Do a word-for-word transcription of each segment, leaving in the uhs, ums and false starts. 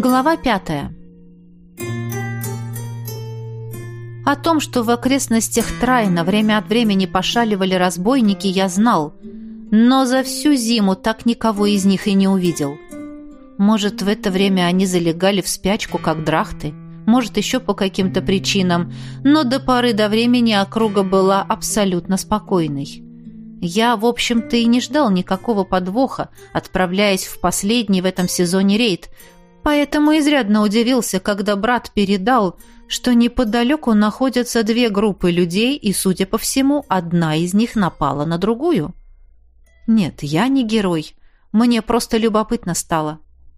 Глава пятая. О том, что в окрестностях Трайна время от времени пошаливали разбойники, я знал, но за всю зиму так никого из них и не увидел. Может, в это время они залегали в спячку, как драхты, может, еще по каким-то причинам, но до поры до времени округа была абсолютно спокойной. Я, в общем-то, и не ждал никакого подвоха, отправляясь в последний в этом сезоне рейд, поэтому изрядно удивился, когда брат передал, что неподалеку находятся две группы людей, и, судя по всему, одна из них напала на другую. Нет, я не герой, мне просто любопытно стало.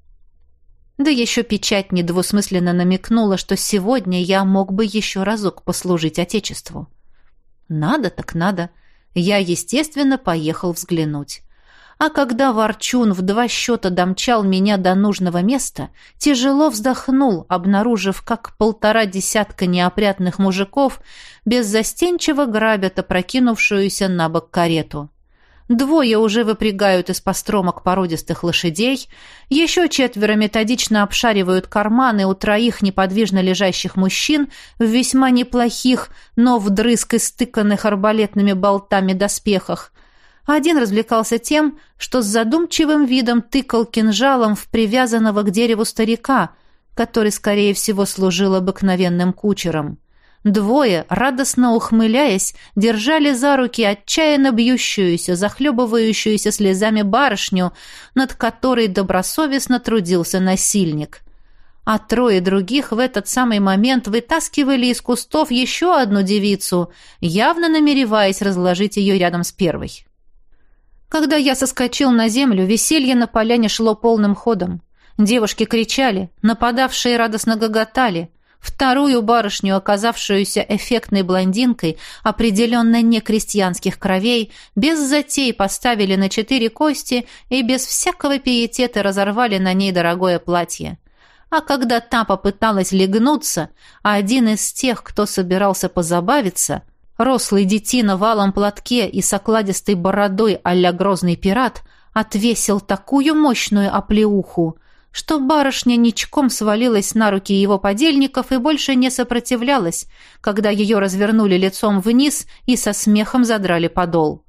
Да еще печать недвусмысленно намекнула, что сегодня я мог бы еще разок послужить Отечеству. Надо так надо. Я, естественно, поехал взглянуть. А когда Ворчун в два счета домчал меня до нужного места, тяжело вздохнул, обнаружив, как полтора десятка неопрятных мужиков беззастенчиво грабят опрокинувшуюся на бок карету. Двое уже выпрягают из постромок породистых лошадей, еще четверо методично обшаривают карманы у троих неподвижно лежащих мужчин в весьма неплохих, но вдрызг истыканных арбалетными болтами доспехах. Один развлекался тем, что с задумчивым видом тыкал кинжалом в привязанного к дереву старика, который, скорее всего, служил обыкновенным кучером. Двое, радостно ухмыляясь, держали за руки отчаянно бьющуюся, захлебывающуюся слезами барышню, над которой добросовестно трудился насильник. А трое других в этот самый момент вытаскивали из кустов еще одну девицу, явно намереваясь разложить ее рядом с первой. Когда я соскочил на землю, веселье на поляне шло полным ходом. Девушки кричали, нападавшие радостно гоготали. Вторую барышню, оказавшуюся эффектной блондинкой, определенно не крестьянских кровей, без затей поставили на четыре кости и без всякого пиетета разорвали на ней дорогое платье. А когда та попыталась легнуться, один из тех, кто собирался позабавиться, рослый детина в алом платке и с окладистой бородой а-ля грозный пират, отвесил такую мощную оплеуху, что барышня ничком свалилась на руки его подельников и больше не сопротивлялась, когда ее развернули лицом вниз и со смехом задрали подол.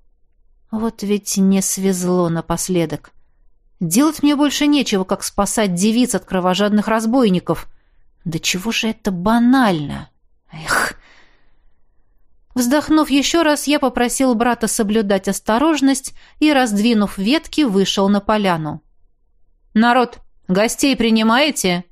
Вот ведь не свезло напоследок. Делать мне больше нечего, как спасать девиц от кровожадных разбойников. Да чего же это банально? Эх! Вздохнув еще раз, я попросил брата соблюдать осторожность и, раздвинув ветки, вышел на поляну. «Народ, гостей принимаете?»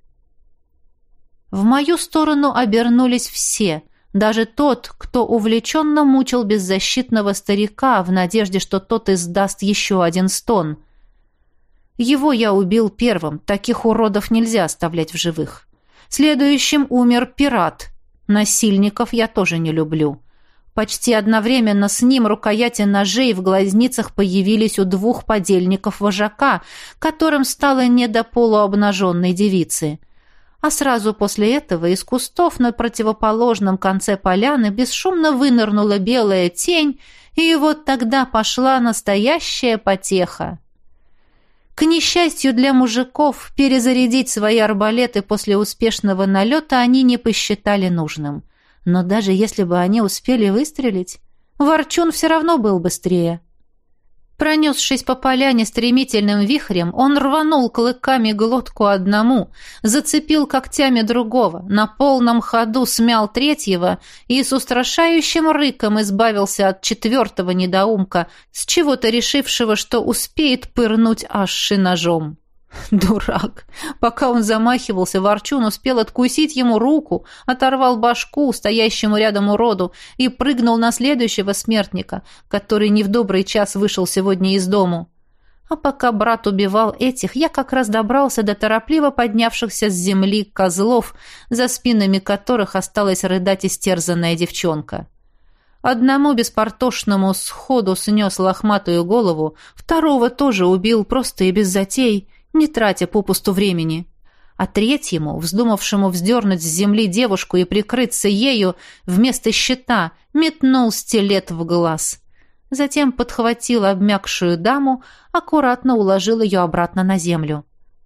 В мою сторону обернулись все, даже тот, кто увлеченно мучил беззащитного старика в надежде, что тот издаст еще один стон. Его я убил первым, таких уродов нельзя оставлять в живых. Следующим умер пират. Насильников я тоже не люблю. Почти одновременно с ним рукояти ножей в глазницах появились у двух подельников вожака, которым стало не до полуобнаженной девицы. А сразу после этого из кустов на противоположном конце поляны бесшумно вынырнула белая тень, и вот тогда пошла настоящая потеха. К несчастью для мужиков, перезарядить свои арбалеты после успешного налета они не посчитали нужным. Но даже если бы они успели выстрелить, Ворчун все равно был быстрее. Пронесшись по поляне стремительным вихрем, он рванул клыками глотку одному, зацепил когтями другого, на полном ходу смял третьего и с устрашающим рыком избавился от четвертого недоумка, с чего-то решившего, что успеет пырнуть Ашши ножом. Дурак! Пока он замахивался, Ворчун успел откусить ему руку, оторвал башку стоящему рядом уроду и прыгнул на следующего смертника, который не в добрый час вышел сегодня из дому. А пока брат убивал этих, я как раз добрался до торопливо поднявшихся с земли козлов, за спинами которых осталась рыдать истерзанная девчонка. Одному беспартошному сходу снес лохматую голову, второго тоже убил просто и без затей, не тратя попусту времени. А третьему, вздумавшему вздернуть с земли девушку и прикрыться ею, вместо щита метнул стилет в глаз. Затем подхватил обмякшую даму, аккуратно уложил ее обратно на землю.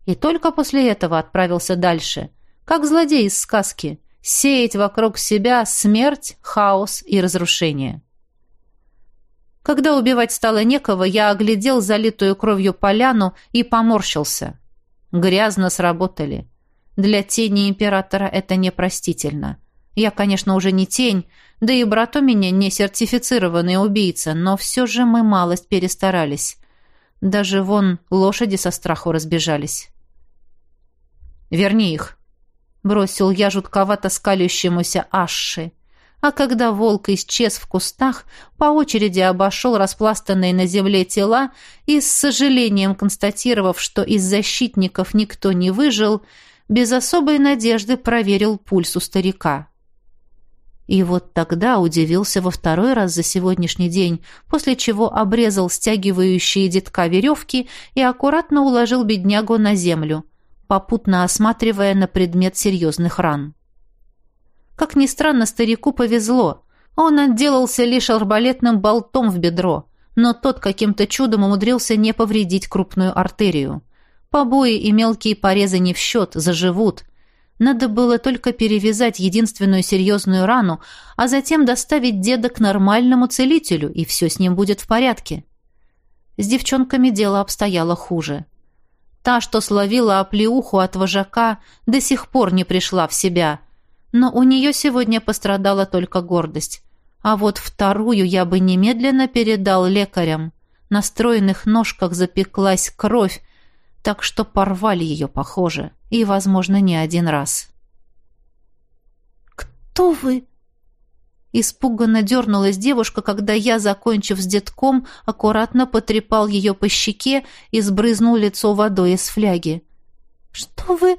И только после этого отправился дальше, как злодей из сказки, сеять вокруг себя смерть, хаос и разрушение. Когда убивать стало некого, я оглядел залитую кровью поляну и поморщился. Грязно сработали. Для тени императора это непростительно. Я, конечно, уже не тень, да и брат у меня не сертифицированный убийца, но все же мы малость перестарались. Даже вон лошади со страху разбежались. «Верни их», — бросил я жутковато скалящемуся Ашши. А когда волк исчез в кустах, по очереди обошел распластанные на земле тела и, с сожалением констатировав, что из защитников никто не выжил, без особой надежды проверил пульс у старика. И вот тогда удивился во второй раз за сегодняшний день, после чего обрезал стягивающие детка веревки и аккуратно уложил беднягу на землю, попутно осматривая на предмет серьезных ран. Как ни странно, старику повезло. Он отделался лишь арбалетным болтом в бедро, но тот каким-то чудом умудрился не повредить крупную артерию. Побои и мелкие порезы не в счет, заживут. Надо было только перевязать единственную серьезную рану, а затем доставить деда к нормальному целителю, и все с ним будет в порядке. С девчонками дело обстояло хуже. Та, что словила оплеуху от вожака, до сих пор не пришла в себя. Но у нее сегодня пострадала только гордость. А вот вторую я бы немедленно передал лекарям. На стройных ножках запеклась кровь, так что порвали ее, похоже, и, возможно, не один раз. «Кто вы?» Испуганно дернулась девушка, когда я, закончив с детком, аккуратно потрепал ее по щеке и сбрызнул лицо водой из фляги. «Что вы...»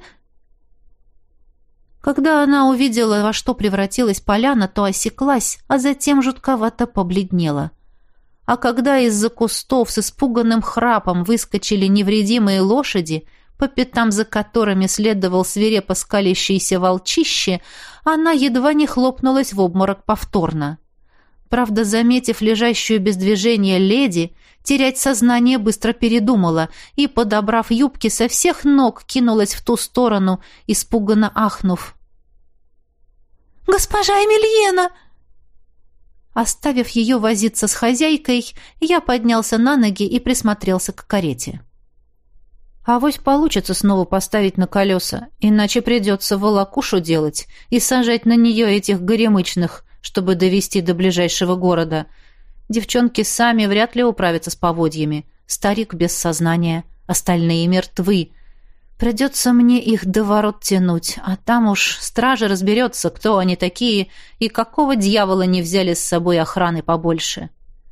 Когда она увидела, во что превратилась поляна, то осеклась, а затем жутковато побледнела. А когда из-за кустов с испуганным храпом выскочили невредимые лошади, по пятам за которыми следовал свирепо скалящийся волчище, она едва не хлопнулась в обморок повторно. Правда, заметив лежащую без движения леди, терять сознание быстро передумала и, подобрав юбки, со всех ног кинулась в ту сторону, испуганно ахнув. «Госпожа Эмильена!» Оставив ее возиться с хозяйкой, я поднялся на ноги и присмотрелся к карете. Авось получится снова поставить на колеса, иначе придется волокушу делать и сажать на нее этих горемычных, чтобы довести до ближайшего города. Девчонки сами вряд ли управятся с поводьями. Старик без сознания, остальные мертвы. Придется мне их до ворот тянуть, а там уж стража разберется, кто они такие и какого дьявола не взяли с собой охраны побольше.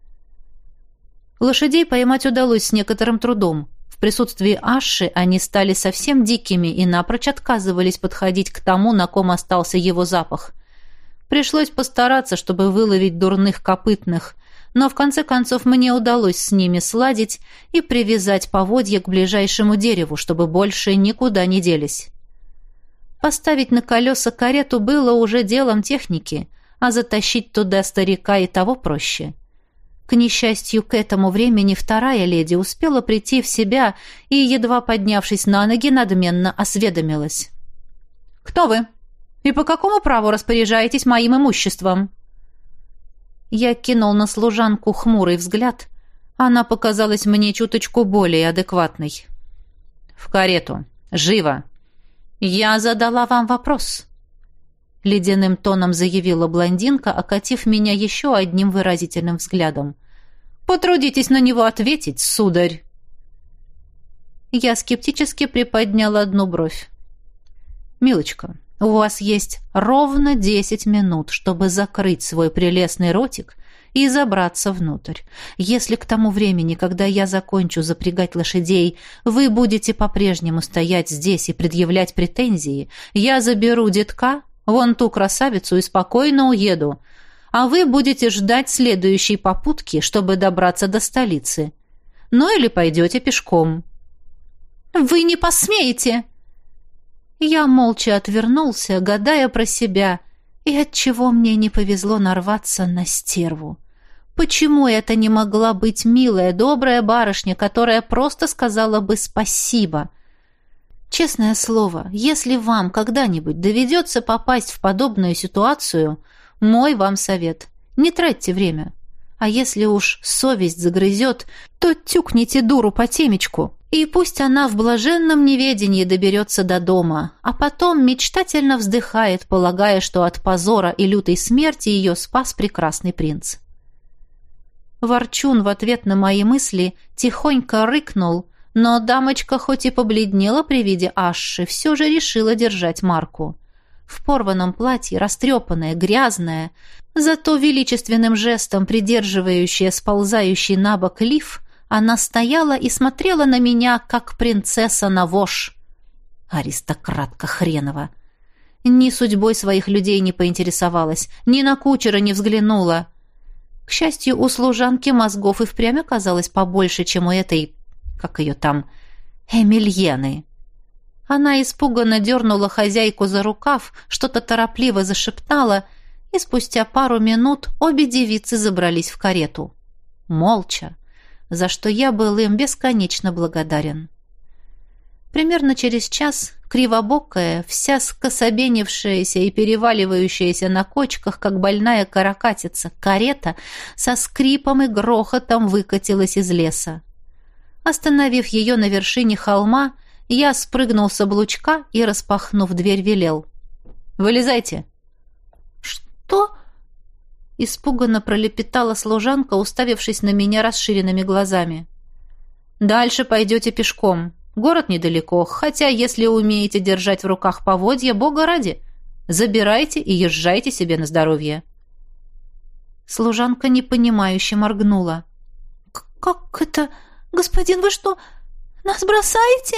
Лошадей поймать удалось с некоторым трудом. В присутствии Ашши они стали совсем дикими и напрочь отказывались подходить к тому, на ком остался его запах. Пришлось постараться, чтобы выловить дурных копытных, но в конце концов мне удалось с ними сладить и привязать поводья к ближайшему дереву, чтобы больше никуда не делись. Поставить на колеса карету было уже делом техники, а затащить туда старика и того проще. К несчастью, к этому времени вторая леди успела прийти в себя и, едва поднявшись на ноги, надменно осведомилась. «Кто вы? И по какому праву распоряжаетесь моим имуществом?» Я кинул на служанку хмурый взгляд. Она показалась мне чуточку более адекватной. «В карету. Живо!» «Я задала вам вопрос», — ледяным тоном заявила блондинка, окатив меня еще одним выразительным взглядом. «Потрудитесь на него ответить, сударь!» Я скептически приподняла одну бровь. «Милочка, у вас есть ровно десять минут, чтобы закрыть свой прелестный ротик и забраться внутрь. Если к тому времени, когда я закончу запрягать лошадей, вы будете по-прежнему стоять здесь и предъявлять претензии, я заберу детка, вон ту красавицу, и спокойно уеду, а вы будете ждать следующей попутки, чтобы добраться до столицы. Ну или пойдете пешком». «Вы не посмеете!» Я молча отвернулся, гадая про себя, и отчего мне не повезло нарваться на стерву. Почему это не могла быть милая, добрая барышня, которая просто сказала бы «спасибо»? Честное слово, если вам когда-нибудь доведется попасть в подобную ситуацию, мой вам совет – не тратьте время. А если уж совесть загрызет, то тюкните дуру по темечку, и пусть она в блаженном неведении доберется до дома, а потом мечтательно вздыхает, полагая, что от позора и лютой смерти ее спас прекрасный принц. Ворчун в ответ на мои мысли тихонько рыкнул, но дамочка хоть и побледнела при виде Ашши, все же решила держать марку. В порванном платье, растрепанная, грязная, зато величественным жестом придерживающая сползающий на бок лиф, она стояла и смотрела на меня, как принцесса на вож. Аристократка хренова. Ни судьбой своих людей не поинтересовалась, ни на кучера не взглянула. К счастью, у служанки мозгов и впрямь оказалось побольше, чем у этой, как ее там, Эмильены. Она испуганно дернула хозяйку за рукав, что-то торопливо зашептала, и спустя пару минут обе девицы забрались в карету. Молча, за что я был им бесконечно благодарен. Примерно через час кривобокая, вся скособенившаяся и переваливающаяся на кочках, как больная каракатица, карета со скрипом и грохотом выкатилась из леса. Остановив ее на вершине холма, я спрыгнул с облучка и, распахнув дверь, велел: «Вылезайте!» «Что?» — испуганно пролепетала служанка, уставившись на меня расширенными глазами. «Дальше пойдете пешком. Город недалеко, хотя, если умеете держать в руках поводья, бога ради, забирайте и езжайте себе на здоровье». Служанка непонимающе моргнула. «Как это? Господин, вы что, нас бросаете?»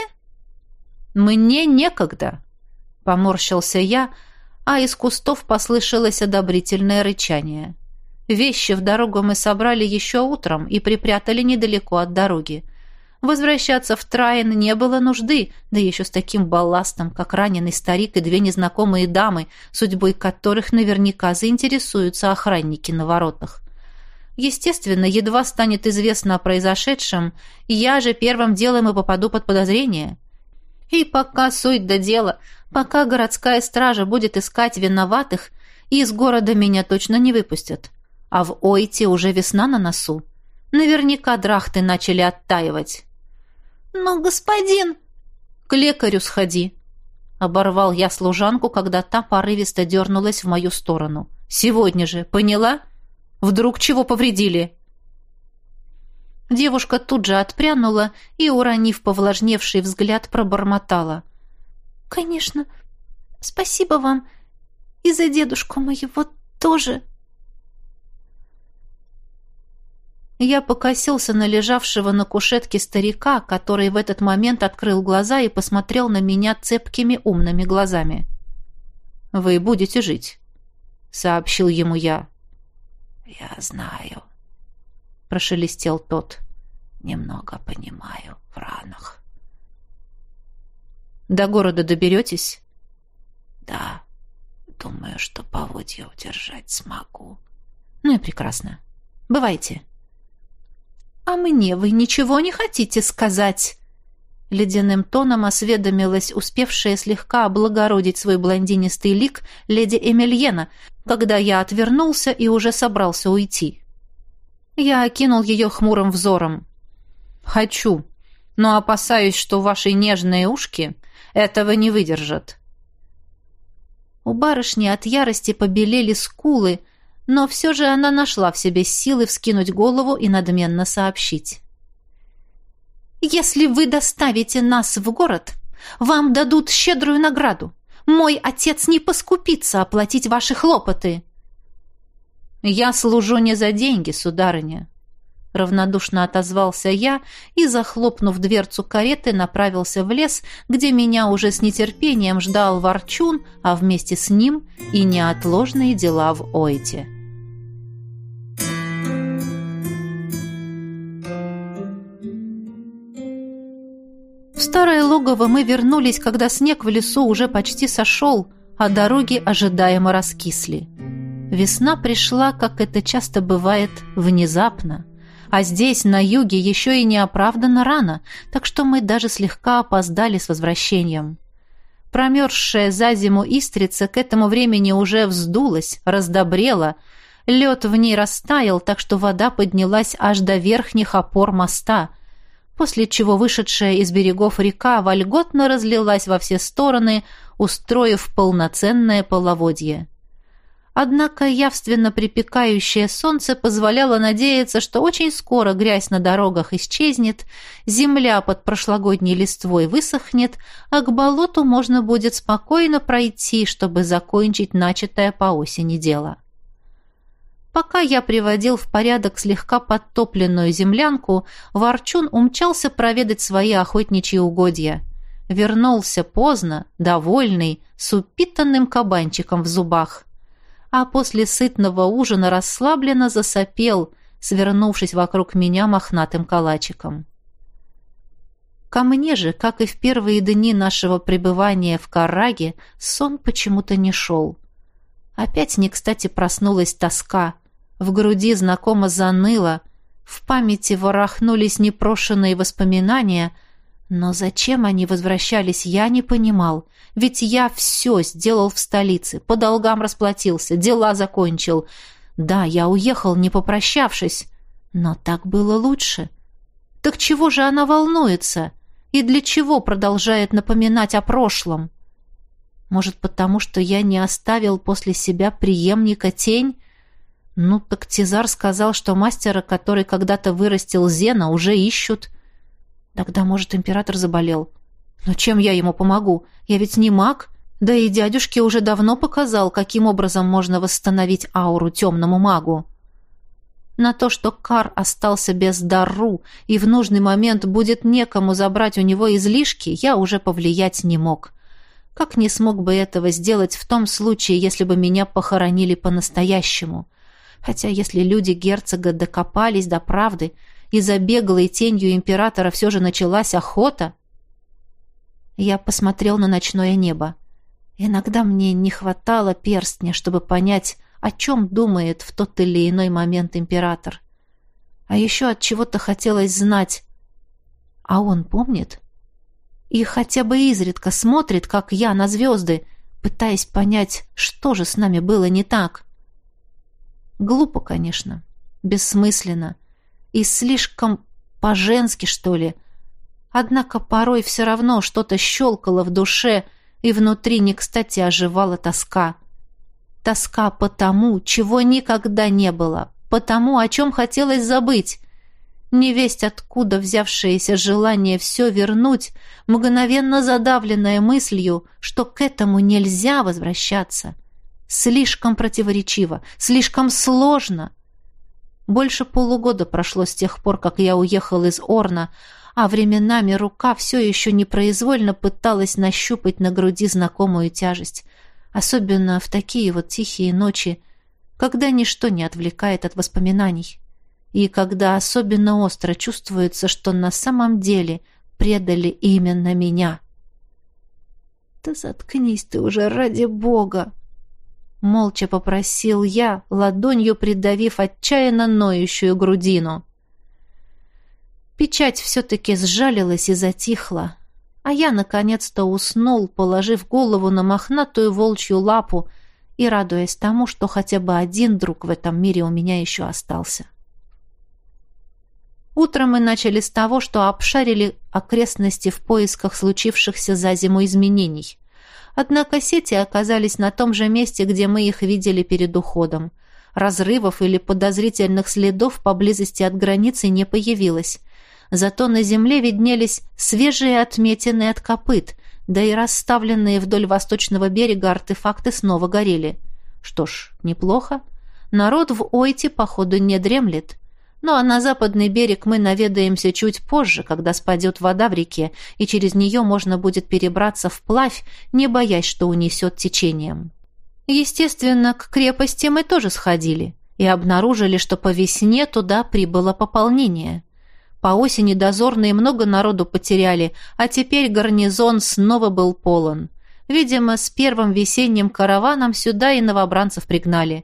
«Мне некогда», — поморщился я, а из кустов послышалось одобрительное рычание. Вещи в дорогу мы собрали еще утром и припрятали недалеко от дороги. Возвращаться в Траин не было нужды, да еще с таким балластом, как раненый старик и две незнакомые дамы, судьбой которых наверняка заинтересуются охранники на воротах. Естественно, едва станет известно о произошедшем, я же первым делом и попаду под подозрение. И пока суть до дела, пока городская стража будет искать виноватых, из города меня точно не выпустят. А в Ойте уже весна на носу. Наверняка драхты начали оттаивать. «Но, господин...» «К лекарю сходи», — оборвал я служанку, когда та порывисто дернулась в мою сторону. «Сегодня же, поняла? Вдруг чего повредили?» Девушка тут же отпрянула и, уронив повлажневший взгляд, пробормотала: «Конечно, спасибо вам. И за дедушку моего тоже». Я покосился на лежавшего на кушетке старика, который в этот момент открыл глаза и посмотрел на меня цепкими умными глазами. «Вы будете жить», — сообщил ему я. «Я знаю», — прошелестел тот. «Немного понимаю в ранах». «До города доберетесь?» «Да, думаю, что поводья удержать смогу». «Ну и прекрасно. Бывайте». «А мне вы ничего не хотите сказать?» Ледяным тоном осведомилась успевшая слегка облагородить свой блондинистый лик леди Эмильена, когда я отвернулся и уже собрался уйти. Я окинул ее хмурым взором. «Хочу, но опасаюсь, что ваши нежные ушки этого не выдержат». У барышни от ярости побелели скулы, но все же она нашла в себе силы вскинуть голову и надменно сообщить: «Если вы доставите нас в город, вам дадут щедрую награду. Мой отец не поскупится оплатить ваши хлопоты». «Я служу не за деньги, сударыня», — равнодушно отозвался я и, захлопнув дверцу кареты, направился в лес, где меня уже с нетерпением ждал Ворчун, а вместе с ним и неотложные дела в Ойте. В старое логово мы вернулись, когда снег в лесу уже почти сошел, а дороги ожидаемо раскисли. Весна пришла, как это часто бывает, внезапно. А здесь, на юге, еще и неоправданно рано, так что мы даже слегка опоздали с возвращением. Промерзшая за зиму Истрица к этому времени уже вздулась, раздобрела. Лед в ней растаял, так что вода поднялась аж до верхних опор моста, после чего вышедшая из берегов река вольготно разлилась во все стороны, устроив полноценное половодье. Однако явственно припекающее солнце позволяло надеяться, что очень скоро грязь на дорогах исчезнет, земля под прошлогодней листвой высохнет, а к болоту можно будет спокойно пройти, чтобы закончить начатое по осени дело. Пока я приводил в порядок слегка подтопленную землянку, Ворчун умчался проведать свои охотничьи угодья. Вернулся поздно, довольный, с упитанным кабанчиком в зубах. А после сытного ужина расслабленно засопел, свернувшись вокруг меня мохнатым калачиком. Ко мне же, как и в первые дни нашего пребывания в Карраге, сон почему-то не шел. Опять не кстати проснулась тоска. В груди знакомо заныло, в памяти ворохнулись непрошенные воспоминания, но зачем они возвращались, я не понимал, ведь я все сделал в столице, по долгам расплатился, дела закончил. Да, я уехал, не попрощавшись, но так было лучше. Так чего же она волнуется? И для чего продолжает напоминать о прошлом? Может, потому что я не оставил после себя преемника тень? Ну, так Тизар сказал, что мастера, который когда-то вырастил Зена, уже ищут. Тогда, может, император заболел. Но чем я ему помогу? Я ведь не маг. Да и дядюшке уже давно показал, каким образом можно восстановить ауру темному магу. На то, что Кар остался без дару и в нужный момент будет некому забрать у него излишки, я уже повлиять не мог. Как не смог бы этого сделать в том случае, если бы меня похоронили по-настоящему? Хотя если люди герцога докопались до правды, и за беглой тенью императора все же началась охота. Я посмотрел на ночное небо. Иногда мне не хватало перстня, чтобы понять, о чем думает в тот или иной момент император. А еще от чего-то хотелось знать, а он помнит? И хотя бы изредка смотрит, как я, на звезды, пытаясь понять, что же с нами было не так. Глупо, конечно, бессмысленно и слишком по-женски, что ли. Однако порой все равно что-то щелкало в душе, и внутри не кстати оживала тоска. Тоска по тому, чего никогда не было, по тому, о чем хотелось забыть. Невесть откуда взявшееся желание все вернуть, мгновенно задавленное мыслью, что к этому нельзя возвращаться. Слишком противоречиво, слишком сложно. Больше полугода прошло с тех пор, как я уехал из Орна, а временами рука все еще непроизвольно пыталась нащупать на груди знакомую тяжесть, особенно в такие вот тихие ночи, когда ничто не отвлекает от воспоминаний, и когда особенно остро чувствуется, что на самом деле предали именно меня. «Да заткнись ты уже, ради бога!» Молча попросил я, ладонью придавив отчаянно ноющую грудину. Печать все-таки сжалилась и затихла, а я наконец-то уснул, положив голову на мохнатую волчью лапу и радуясь тому, что хотя бы один друг в этом мире у меня еще остался. Утром мы начали с того, что обшарили окрестности в поисках случившихся за зиму изменений. Однако сети оказались на том же месте, где мы их видели перед уходом. Разрывов или подозрительных следов поблизости от границы не появилось. Зато на земле виднелись свежие отметины от копыт, да и расставленные вдоль восточного берега артефакты снова горели. Что ж, неплохо. Народ в Ойте, походу, не дремлет. Ну а на западный берег мы наведаемся чуть позже, когда спадет вода в реке, и через нее можно будет перебраться вплавь, не боясь, что унесет течением. Естественно, к крепости мы тоже сходили и обнаружили, что по весне туда прибыло пополнение. По осени дозорные много народу потеряли, а теперь гарнизон снова был полон. Видимо, с первым весенним караваном сюда и новобранцев пригнали.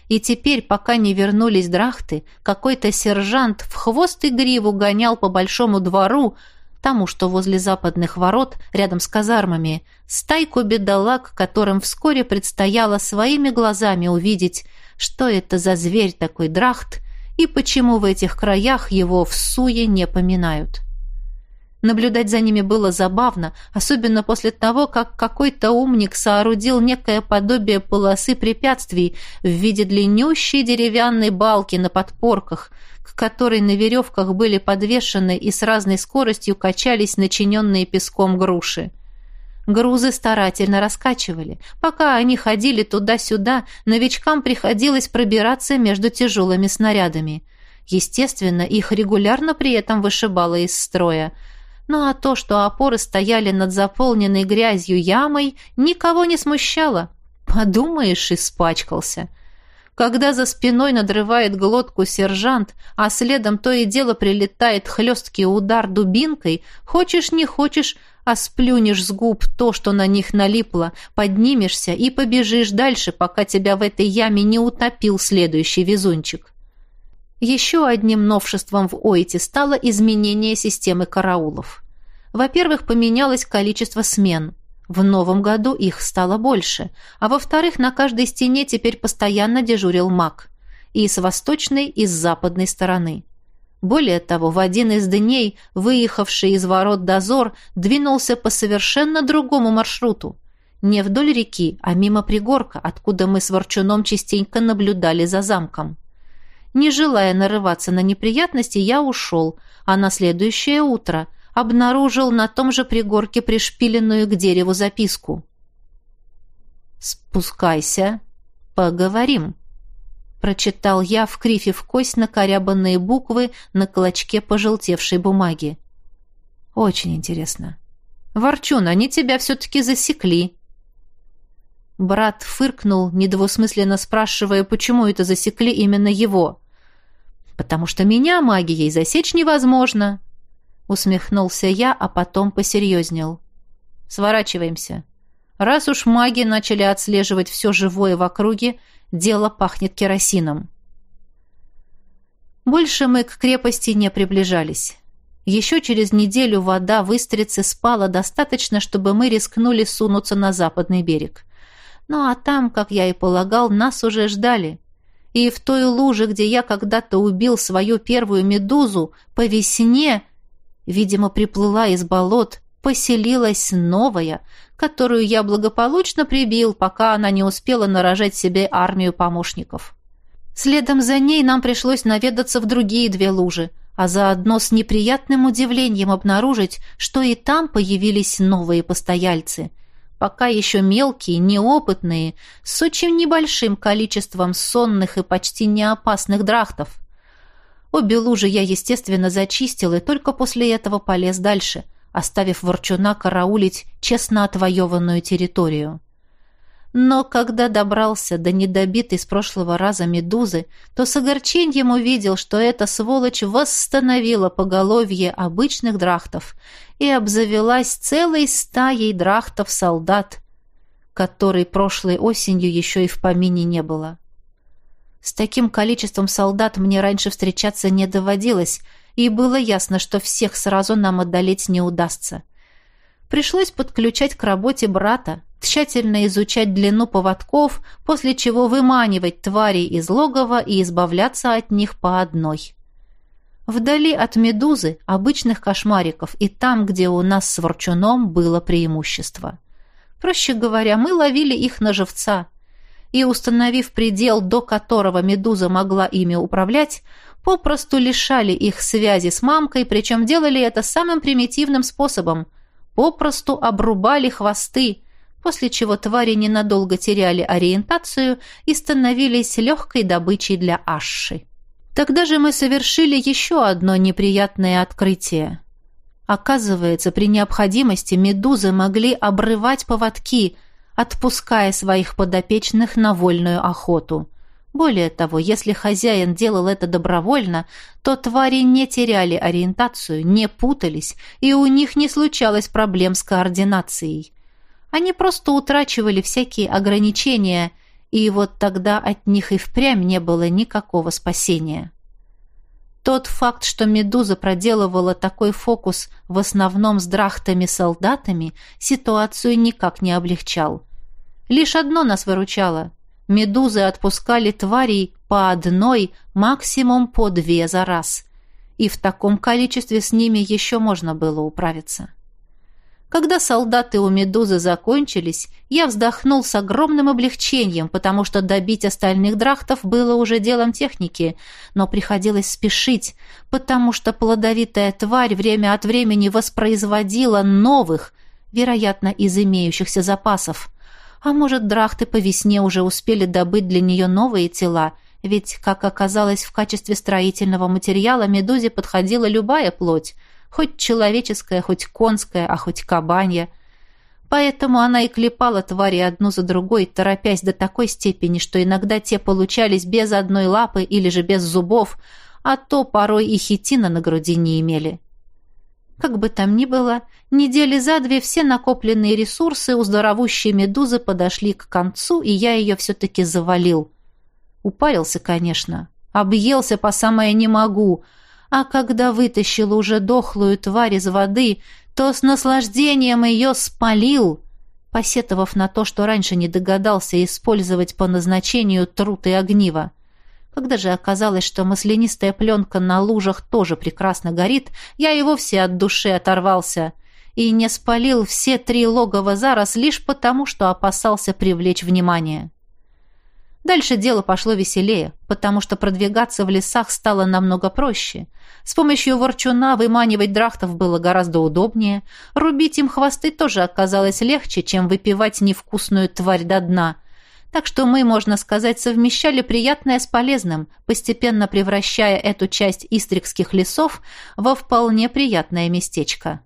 И теперь, пока не вернулись драхты, какой-то сержант в хвост и гриву гонял по большому двору, тому, что возле западных ворот, рядом с казармами, стайку бедолаг, которым вскоре предстояло своими глазами увидеть, что это за зверь такой драхт и почему в этих краях его в суе не поминают. Наблюдать за ними было забавно, особенно после того, как какой-то умник соорудил некое подобие полосы препятствий в виде длиннющей деревянной балки на подпорках, к которой на веревках были подвешены и с разной скоростью качались начиненные песком груши. Грузы старательно раскачивали. Пока они ходили туда-сюда, новичкам приходилось пробираться между тяжелыми снарядами. Естественно, их регулярно при этом вышибало из строя. Ну а то, что опоры стояли над заполненной грязью ямой, никого не смущало. Подумаешь, испачкался. Когда за спиной надрывает глотку сержант, а следом то и дело прилетает хлесткий удар дубинкой, хочешь не хочешь, а сплюнешь с губ то, что на них налипло, поднимешься и побежишь дальше, пока тебя в этой яме не утопил следующий везунчик. Еще одним новшеством в Ойте стало изменение системы караулов. Во-первых, поменялось количество смен. В новом году их стало больше. А во-вторых, на каждой стене теперь постоянно дежурил маг. И с восточной, и с западной стороны. Более того, в один из дней, выехавший из ворот дозор, двинулся по совершенно другому маршруту. Не вдоль реки, а мимо пригорка, откуда мы с Ворчуном частенько наблюдали за замком. Не желая нарываться на неприятности, я ушел, а на следующее утро обнаружил на том же пригорке пришпиленную к дереву записку. «Спускайся, поговорим», — прочитал я, вкривив кость накорябанные буквы на клочке пожелтевшей бумаги. «Очень интересно. Ворчун, они тебя все-таки засекли». Брат фыркнул, недвусмысленно спрашивая, почему это засекли именно его. «Потому что меня магией засечь невозможно», — усмехнулся я, а потом посерьезнел. «Сворачиваемся. Раз уж маги начали отслеживать все живое в округе, дело пахнет керосином». Больше мы к крепости не приближались. Еще через неделю вода в Истрице спала достаточно, чтобы мы рискнули сунуться на западный берег. Ну а там, как я и полагал, нас уже ждали. И в той луже, где я когда-то убил свою первую медузу, по весне, видимо, приплыла из болот, поселилась новая, которую я благополучно прибил, пока она не успела нарожать себе армию помощников. Следом за ней нам пришлось наведаться в другие две лужи, а заодно с неприятным удивлением обнаружить, что и там появились новые постояльцы. Пока еще мелкие, неопытные, с очень небольшим количеством сонных и почти неопасных драхтов. Обе лужи я, естественно, зачистил и только после этого полез дальше, оставив Ворчуна караулить честно отвоеванную территорию. Но когда добрался до недобитой с прошлого раза медузы, то с огорчением увидел, что эта сволочь восстановила поголовье обычных драхтов и обзавелась целой стаей драхтов-солдат, которой прошлой осенью еще и в помине не было. С таким количеством солдат мне раньше встречаться не доводилось, и было ясно, что всех сразу нам одолеть не удастся. Пришлось подключать к работе брата, тщательно изучать длину поводков, после чего выманивать тварей из логова и избавляться от них по одной. Вдали от медузы, обычных кошмариков, и там, где у нас с Ворчуном было преимущество. Проще говоря, мы ловили их на живца, и, установив предел, до которого медуза могла ими управлять, попросту лишали их связи с мамкой, причем делали это самым примитивным способом – попросту обрубали хвосты, после чего твари ненадолго теряли ориентацию и становились легкой добычей для Ашши. Тогда же мы совершили еще одно неприятное открытие. Оказывается, при необходимости медузы могли обрывать поводки, отпуская своих подопечных на вольную охоту. Более того, если хозяин делал это добровольно, то твари не теряли ориентацию, не путались, и у них не случалось проблем с координацией. Они просто утрачивали всякие ограничения И вот тогда от них и впрямь не было никакого спасения. Тот факт, что Медуза проделывала такой фокус в основном с драхтами-солдатами, ситуацию никак не облегчал. Лишь одно нас выручало. Медузы отпускали тварей по одной, максимум по две за раз. И в таком количестве с ними еще можно было управиться. Когда солдаты у Медузы закончились, я вздохнул с огромным облегчением, потому что добить остальных драхтов было уже делом техники, но приходилось спешить, потому что плодовитая тварь время от времени воспроизводила новых, вероятно, из имеющихся запасов. А может, драхты по весне уже успели добыть для нее новые тела, ведь, как оказалось, в качестве строительного материала Медузе подходила любая плоть, хоть человеческая, хоть конская, а хоть кабанья. Поэтому она и клепала твари одну за другой, торопясь до такой степени, что иногда те получались без одной лапы или же без зубов, а то порой и хитина на груди не имели. Как бы там ни было, недели за две все накопленные ресурсы у здоровущей Медузы подошли к концу, и я ее все-таки завалил. Упарился, конечно, объелся по самое не могу, а когда вытащил уже дохлую тварь из воды, то с наслаждением ее спалил, посетовав на то, что раньше не догадался использовать по назначению труд и огниво. Когда же оказалось, что маслянистая пленка на лужах тоже прекрасно горит, я и вовсе от души оторвался и не спалил все три логова за раз лишь потому, что опасался привлечь внимание. Дальше дело пошло веселее, потому что продвигаться в лесах стало намного проще. С помощью ворчуна выманивать драхтов было гораздо удобнее, рубить им хвосты тоже оказалось легче, чем выпивать невкусную тварь до дна. Так что мы, можно сказать, совмещали приятное с полезным, постепенно превращая эту часть истрикских лесов во вполне приятное местечко.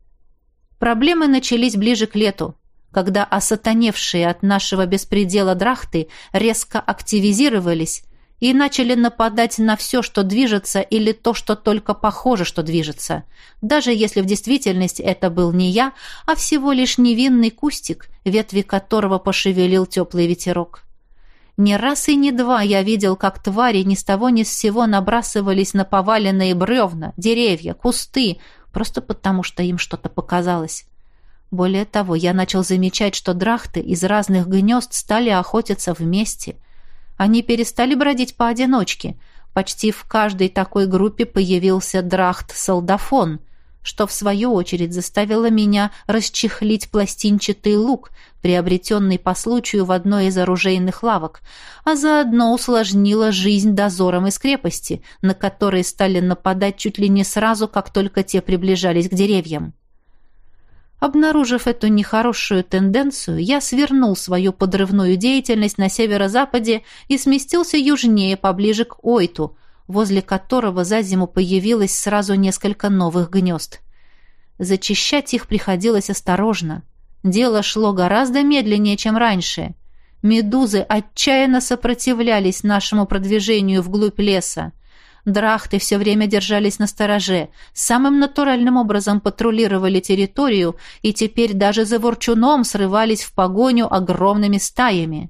Проблемы начались ближе к лету, когда осатаневшие от нашего беспредела драхты резко активизировались и начали нападать на все, что движется, или то, что только похоже, что движется, даже если в действительности это был не я, а всего лишь невинный кустик, ветви которого пошевелил теплый ветерок. Не раз и не два я видел, как твари ни с того ни с сего набрасывались на поваленные бревна, деревья, кусты, просто потому что им что-то показалось. Более того, я начал замечать, что драхты из разных гнезд стали охотиться вместе. Они перестали бродить поодиночке. Почти в каждой такой группе появился драхт-солдафон, что в свою очередь заставило меня расчехлить пластинчатый лук, приобретенный по случаю в одной из оружейных лавок, а заодно усложнило жизнь дозорам из крепости, на которые стали нападать чуть ли не сразу, как только те приближались к деревьям. Обнаружив эту нехорошую тенденцию, я свернул свою подрывную деятельность на северо-западе и сместился южнее, поближе к Ойту, возле которого за зиму появилось сразу несколько новых гнезд. Зачищать их приходилось осторожно. Дело шло гораздо медленнее, чем раньше. Медузы отчаянно сопротивлялись нашему продвижению вглубь леса. Драхты все время держались настороже, самым натуральным образом патрулировали территорию и теперь даже за ворчуном срывались в погоню огромными стаями.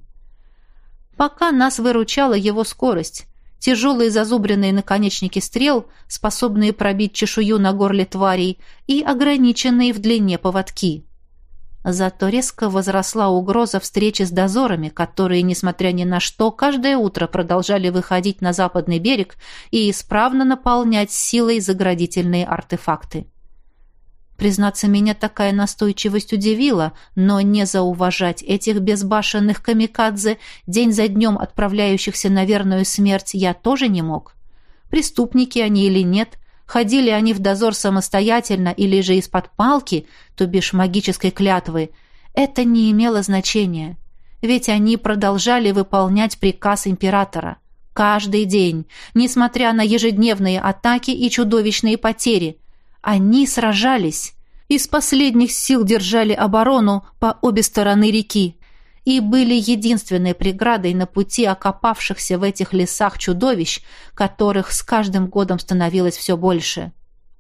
Пока нас выручала его скорость, тяжелые зазубренные наконечники стрел, способные пробить чешую на горле тварей, и ограниченные в длине поводки. Зато резко возросла угроза встречи с дозорами, которые, несмотря ни на что, каждое утро продолжали выходить на западный берег и исправно наполнять силой заградительные артефакты. Признаться, меня такая настойчивость удивила, но не зауважать этих безбашенных камикадзе, день за днем отправляющихся на верную смерть, я тоже не мог. Преступники они или нет, ходили они в дозор самостоятельно или же из-под палки, то бишь магической клятвы, это не имело значения. Ведь они продолжали выполнять приказ императора. Каждый день, несмотря на ежедневные атаки и чудовищные потери. Они сражались. Из последних сил держали оборону по обе стороны реки. И были единственной преградой на пути окопавшихся в этих лесах чудовищ, которых с каждым годом становилось все больше.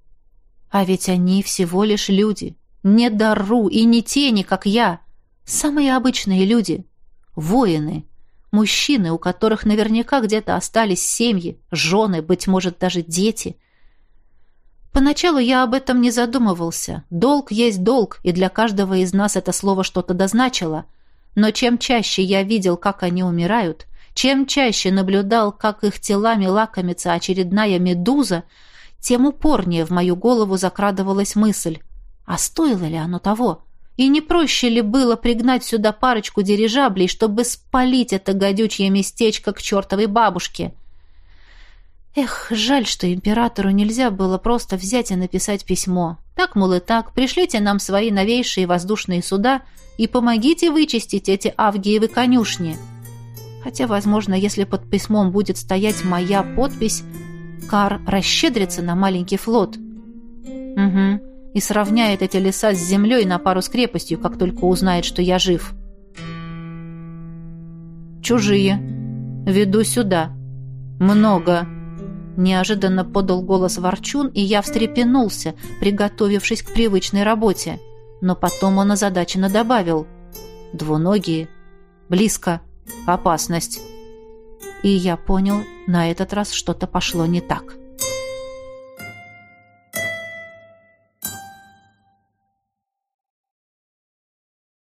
А ведь они всего лишь люди, не дару и не тени, как я, самые обычные люди, воины, Мужчины, у которых наверняка где-то остались семьи, жены, быть может, даже дети. Поначалу я об этом не задумывался. Долг есть долг, и для каждого из нас это слово что-то дозначило. Но чем чаще я видел, как они умирают, чем чаще наблюдал, как их телами лакомится очередная медуза, тем упорнее в мою голову закрадывалась мысль: а стоило ли оно того? И не проще ли было пригнать сюда парочку дирижаблей, чтобы спалить это гадючее местечко к чертовой бабушке? Эх, жаль, что императору нельзя было просто взять и написать письмо. Так, мол, и так, пришлите нам свои новейшие воздушные суда и помогите вычистить эти авгиевы конюшни. Хотя, возможно, если под письмом будет стоять моя подпись, Кар расщедрится на маленький флот. Угу. И сравняет эти леса с землей на пару с крепостью, как только узнает, что я жив. «Чужие. Веду сюда. Много». Неожиданно подал голос Ворчун, и я встрепенулся, приготовившись к привычной работе. Но потом он озадаченно добавил: «Двуногие. Близко. Опасность». И я понял, на этот раз что-то пошло не так.